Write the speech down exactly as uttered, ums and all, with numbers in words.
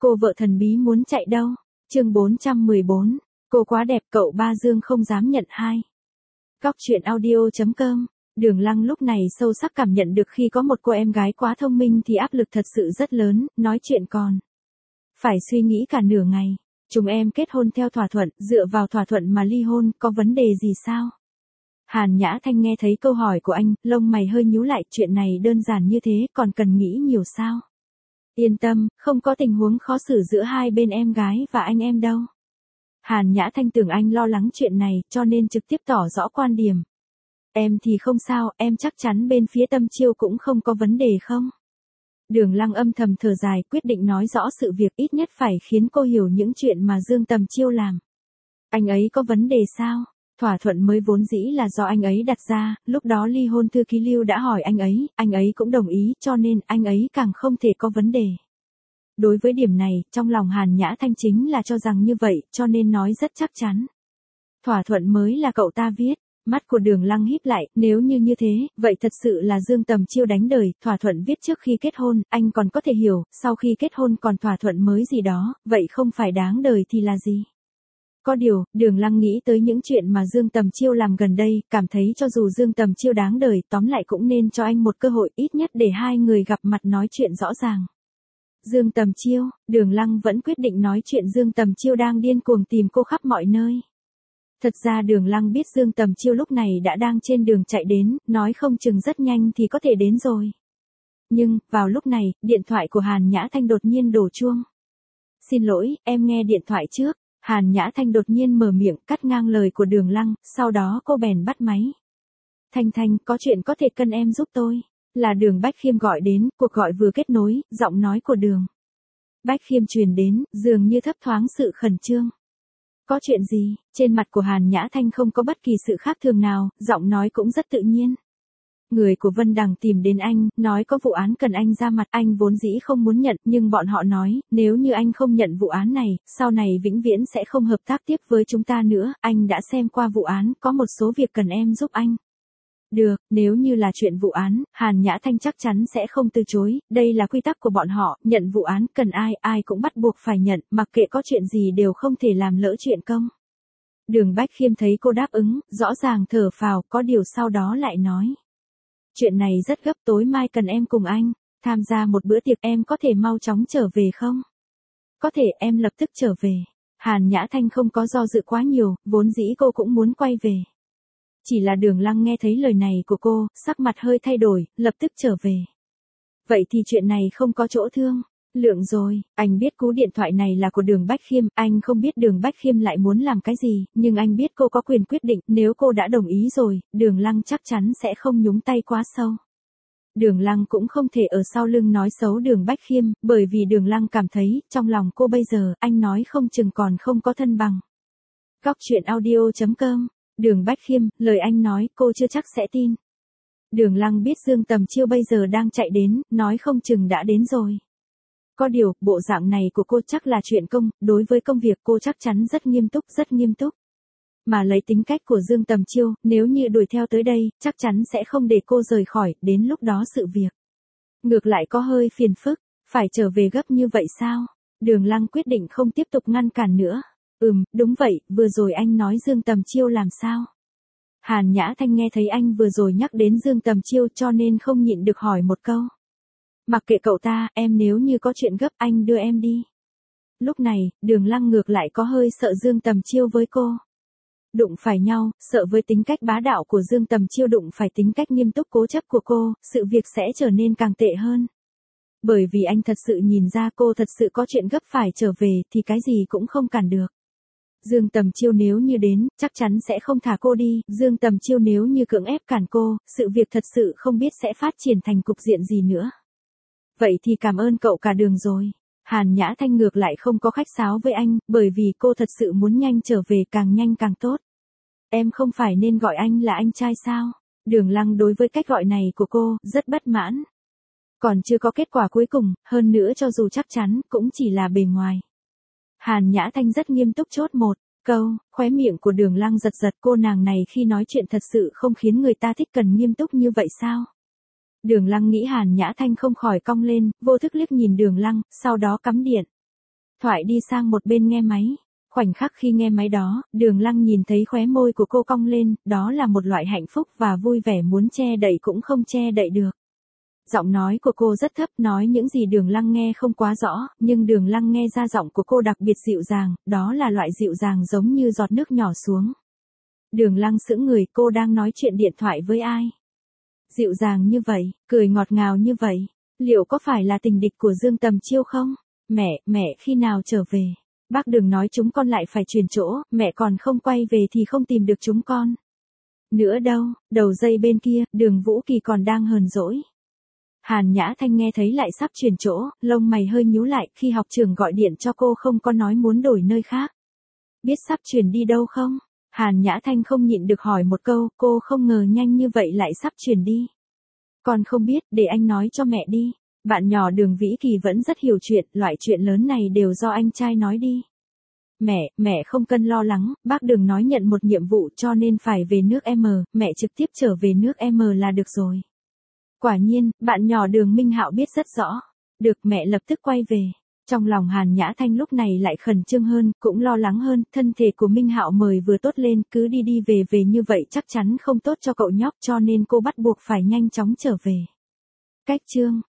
Cô vợ thần bí muốn chạy đâu? Chương bốn trăm mười bốn. Cô quá đẹp cậu ba Dương không dám nhận hai. Góc truyện audio chấm com. Đường Lăng lúc này sâu sắc cảm nhận được khi có một cô em gái quá thông minh thì áp lực thật sự rất lớn, nói chuyện còn phải suy nghĩ cả nửa ngày. Chúng em kết hôn theo thỏa thuận, dựa vào thỏa thuận mà ly hôn, có vấn đề gì sao? Hàn Nhã Thanh nghe thấy câu hỏi của anh, lông mày hơi nhíu lại, chuyện này đơn giản như thế, còn cần nghĩ nhiều sao? Yên tâm, không có tình huống khó xử giữa hai bên em gái và anh em đâu. Hàn Nhã Thanh tưởng anh lo lắng chuyện này, cho nên trực tiếp tỏ rõ quan điểm. Em thì không sao, em chắc chắn bên phía Tâm Chiêu cũng không có vấn đề không? Đường Lăng âm thầm thở dài, quyết định nói rõ sự việc, ít nhất phải khiến cô hiểu những chuyện mà Dương Tầm Chiêu làm. Anh ấy có vấn đề sao? Thỏa thuận mới vốn dĩ là do anh ấy đặt ra, lúc đó ly hôn thư ký Lưu đã hỏi anh ấy, anh ấy cũng đồng ý, cho nên anh ấy càng không thể có vấn đề. Đối với điểm này, trong lòng Hàn Nhã Thanh chính là cho rằng như vậy, cho nên nói rất chắc chắn. Thỏa thuận mới là cậu ta viết. Mắt của Đường Lăng híp lại, nếu như như thế, vậy thật sự là Dương Tầm Chiêu đánh đời, thỏa thuận viết trước khi kết hôn, anh còn có thể hiểu, sau khi kết hôn còn thỏa thuận mới gì đó, vậy không phải đáng đời thì là gì? Có điều, Đường Lăng nghĩ tới những chuyện mà Dương Tầm Chiêu làm gần đây, cảm thấy cho dù Dương Tầm Chiêu đáng đời, tóm lại cũng nên cho anh một cơ hội, ít nhất để hai người gặp mặt nói chuyện rõ ràng. Dương Tầm Chiêu, Đường Lăng vẫn quyết định nói chuyện Dương Tầm Chiêu đang điên cuồng tìm cô khắp mọi nơi. Thật ra Đường Lăng biết Dương Tầm Chiêu lúc này đã đang trên đường chạy đến, nói không chừng rất nhanh thì có thể đến rồi. Nhưng, vào lúc này, điện thoại của Hàn Nhã Thanh đột nhiên đổ chuông. Xin lỗi, em nghe điện thoại trước. Hàn Nhã Thanh đột nhiên mở miệng cắt ngang lời của Đường Lăng, sau đó cô bèn bắt máy. Thanh Thanh, có chuyện có thể cần em giúp tôi. Là Đường Bách Khiêm gọi đến, cuộc gọi vừa kết nối, giọng nói của Đường Bách Khiêm truyền đến, dường như thấp thoáng sự khẩn trương. Có chuyện gì? Trên mặt của Hàn Nhã Thanh không có bất kỳ sự khác thường nào, giọng nói cũng rất tự nhiên. Người của Vân Đằng tìm đến anh, nói có vụ án cần anh ra mặt, anh vốn dĩ không muốn nhận, nhưng bọn họ nói, nếu như anh không nhận vụ án này, sau này vĩnh viễn sẽ không hợp tác tiếp với chúng ta nữa, anh đã xem qua vụ án, có một số việc cần em giúp anh. Được, nếu như là chuyện vụ án, Hàn Nhã Thanh chắc chắn sẽ không từ chối, đây là quy tắc của bọn họ, nhận vụ án, cần ai, ai cũng bắt buộc phải nhận, mặc kệ có chuyện gì đều không thể làm lỡ chuyện công. Đường Bách Khiêm thấy cô đáp ứng, rõ ràng thở phào, có điều sau đó lại nói. Chuyện này rất gấp, tối mai cần em cùng anh tham gia một bữa tiệc, em có thể mau chóng trở về không? Có thể, em lập tức trở về. Hàn Nhã Thanh không có do dự quá nhiều, vốn dĩ cô cũng muốn quay về. Chỉ là Đường Lăng nghe thấy lời này của cô, sắc mặt hơi thay đổi, lập tức trở về. Vậy thì chuyện này không có chỗ thương lượng rồi, anh biết cú điện thoại này là của Đường Bách Khiêm, anh không biết Đường Bách Khiêm lại muốn làm cái gì, nhưng anh biết cô có quyền quyết định, nếu cô đã đồng ý rồi, Đường Lăng chắc chắn sẽ không nhúng tay quá sâu. Đường Lăng cũng không thể ở sau lưng nói xấu Đường Bách Khiêm, bởi vì Đường Lăng cảm thấy, trong lòng cô bây giờ, anh nói không chừng còn không có thân bằng. Góc truyện audio chấm com. Đường Bách Khiêm, lời anh nói, cô chưa chắc sẽ tin. Đường Lăng biết Dương Tầm Chiêu bây giờ đang chạy đến, nói không chừng đã đến rồi. Có điều, bộ dạng này của cô chắc là chuyện công, đối với công việc cô chắc chắn rất nghiêm túc, rất nghiêm túc. Mà lấy tính cách của Dương Tầm Chiêu, nếu như đuổi theo tới đây, chắc chắn sẽ không để cô rời khỏi, đến lúc đó sự việc. Ngược lại có hơi phiền phức, phải trở về gấp như vậy sao? Đường Lăng quyết định không tiếp tục ngăn cản nữa. Ừm, đúng vậy, vừa rồi anh nói Dương Tầm Chiêu làm sao? Hàn Nhã Thanh nghe thấy anh vừa rồi nhắc đến Dương Tầm Chiêu cho nên không nhịn được hỏi một câu. Mặc kệ cậu ta, em nếu như có chuyện gấp anh đưa em đi. Lúc này, Đường Lăng ngược lại có hơi sợ Dương Tầm Chiêu với cô. Đụng phải nhau, sợ với tính cách bá đạo của Dương Tầm Chiêu đụng phải tính cách nghiêm túc cố chấp của cô, sự việc sẽ trở nên càng tệ hơn. Bởi vì anh thật sự nhìn ra cô thật sự có chuyện gấp phải trở về thì cái gì cũng không cản được. Dương Tầm Chiêu nếu như đến, chắc chắn sẽ không thả cô đi, Dương Tầm Chiêu nếu như cưỡng ép cản cô, sự việc thật sự không biết sẽ phát triển thành cục diện gì nữa. Vậy thì cảm ơn cậu cả Đường rồi. Hàn Nhã Thanh ngược lại không có khách sáo với anh, bởi vì cô thật sự muốn nhanh trở về, càng nhanh càng tốt. Em không phải nên gọi anh là anh trai sao? Đường Lăng đối với cách gọi này của cô, rất bất mãn. Còn chưa có kết quả cuối cùng, hơn nữa cho dù chắc chắn, cũng chỉ là bề ngoài. Hàn Nhã Thanh rất nghiêm túc chốt một câu, khóe miệng của Đường Lăng giật giật, cô nàng này khi nói chuyện thật sự không khiến người ta thích cần nghiêm túc như vậy sao? Đường Lăng nghĩ Hàn Nhã Thanh không khỏi cong lên, vô thức liếc nhìn Đường Lăng, sau đó cắm điện. thoại đi sang một bên nghe máy. Khoảnh khắc khi nghe máy đó, Đường Lăng nhìn thấy khóe môi của cô cong lên, đó là một loại hạnh phúc và vui vẻ muốn che đậy cũng không che đậy được. Giọng nói của cô rất thấp, nói những gì Đường Lăng nghe không quá rõ, nhưng Đường Lăng nghe ra giọng của cô đặc biệt dịu dàng, đó là loại dịu dàng giống như giọt nước nhỏ xuống. Đường Lăng sững người, cô đang nói chuyện điện thoại với ai? Dịu dàng như vậy, cười ngọt ngào như vậy, liệu có phải là tình địch của Dương Tầm Chiêu không? Mẹ, mẹ khi nào trở về? Bác đừng nói chúng con lại phải chuyển chỗ, mẹ còn không quay về thì không tìm được chúng con. Nữa đâu, đầu dây bên kia, Đường Vũ Kỳ còn đang hờn dỗi. Hàn Nhã Thanh nghe thấy lại sắp chuyển chỗ, lông mày hơi nhíu lại, khi học trưởng gọi điện cho cô không có nói muốn đổi nơi khác. Biết sắp chuyển đi đâu không? Hàn Nhã Thanh không nhịn được hỏi một câu, cô không ngờ nhanh như vậy lại sắp chuyển đi. Con không biết, để anh nói cho mẹ đi. Bạn nhỏ Đường Vĩ Kỳ vẫn rất hiểu chuyện, loại chuyện lớn này đều do anh trai nói đi. Mẹ, mẹ không cần lo lắng, bác Đường nói nhận một nhiệm vụ cho nên phải về nước M, mẹ trực tiếp trở về nước M là được rồi. Quả nhiên, bạn nhỏ Đường Minh Hạo biết rất rõ. Được, mẹ lập tức quay về. Trong lòng Hàn Nhã Thanh lúc này lại khẩn trương hơn, cũng lo lắng hơn, thân thể của Minh Hạo mời vừa tốt lên, cứ đi đi về về như vậy chắc chắn không tốt cho cậu nhóc cho nên cô bắt buộc phải nhanh chóng trở về. Cách chương